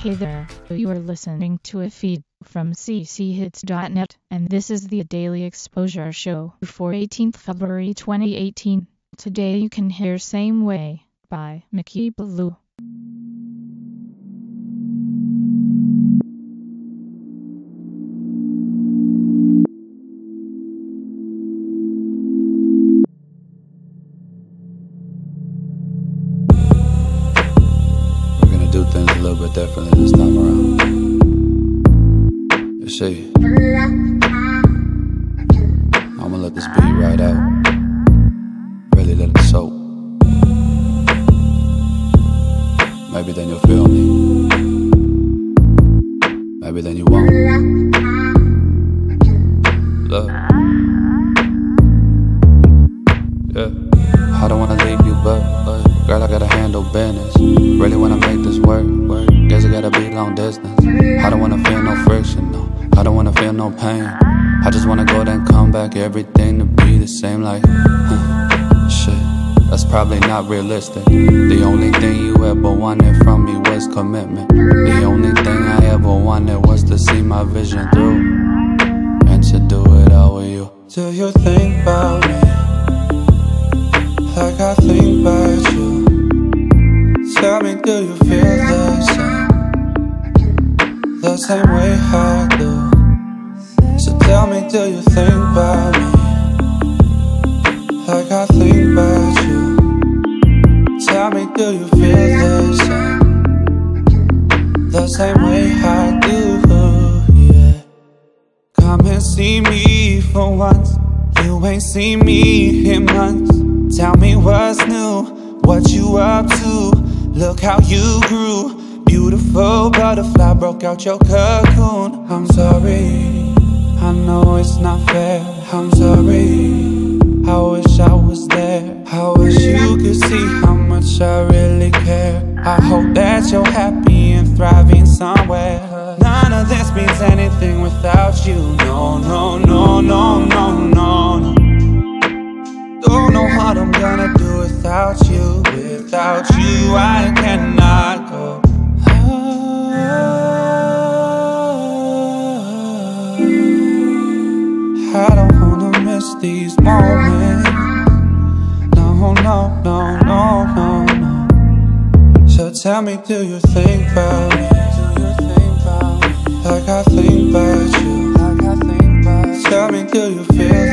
Hey there, you are listening to a feed from cchits.net, and this is the Daily Exposure Show for 18th February 2018. Today you can hear Same Way by Mickey Blue. Do things a little bit differently this time around. You see, I'ma let this beat ride out. Really let it soak. Maybe then you'll feel me. Maybe then you won't. Look, yeah, I don't wanna leave you, but girl, I gotta handle business. Really wanna make this work. Guess I gotta be long distance. I don't wanna feel no friction, no. I don't wanna feel no pain. I just wanna go then come back, everything to be the same like, shit, that's probably not realistic. The only thing you ever wanted from me was commitment. The only thing I ever wanted was to see my vision through, and to do it all with you. Do you think about me like I think about you? Tell me, do you feel the same way I do? So tell me, do you think about me like I think about you? Tell me, do you feel the same way I do? Yeah. Come and see me for once. You ain't seen me in months. Tell me what's new, what you up to. Look how you grew. Beautiful butterfly broke out your cocoon. I'm sorry, I know it's not fair. I'm sorry, I wish I was there. I wish you could see how much I really care. I hope that you're happy and thriving somewhere. None of this means anything without you. No, no, no, no, no, no. Don't know what I'm gonna do without you. Without you, I cannot go. I don't wanna miss these moments. No, no, no, no, no, no. So tell me, do you think about me like I think about you? Tell me, do you feel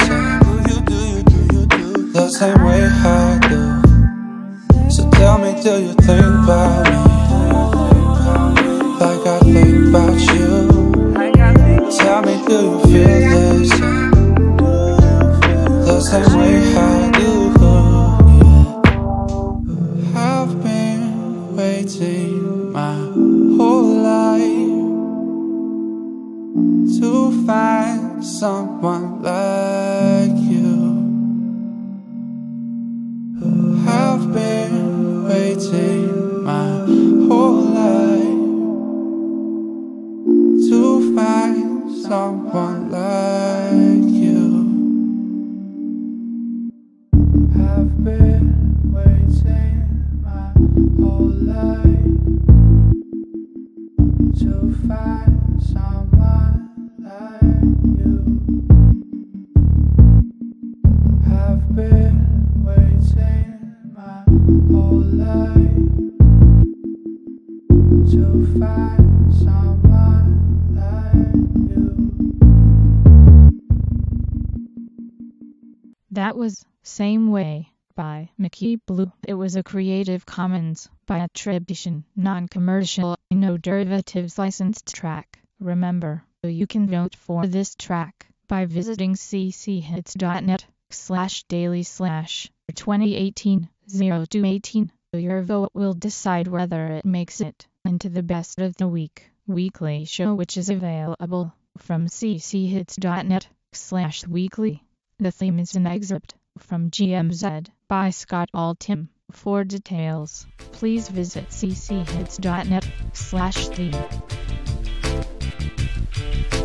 the same way I do? So tell me, do you think about me like I think about you? Tell me, do you feel the same way I do? I've been waiting my whole life to find someone like you. I've been waiting my whole life to find someone like you. I've been waiting my whole life to find someone like you. I've been waiting my whole life to find someone like you. That was Same Way by Mickey Blue. It was a Creative Commons by attribution, non-commercial, no derivatives licensed track. Remember, you can vote for this track by visiting cchits.net/daily/2018-0218. Your vote will decide whether it makes it into the Best of the Week weekly show, which is available from cchits.net/weekly. The theme is an excerpt from GMZ by Scott Altham. For details, please visit cchits.net/theme.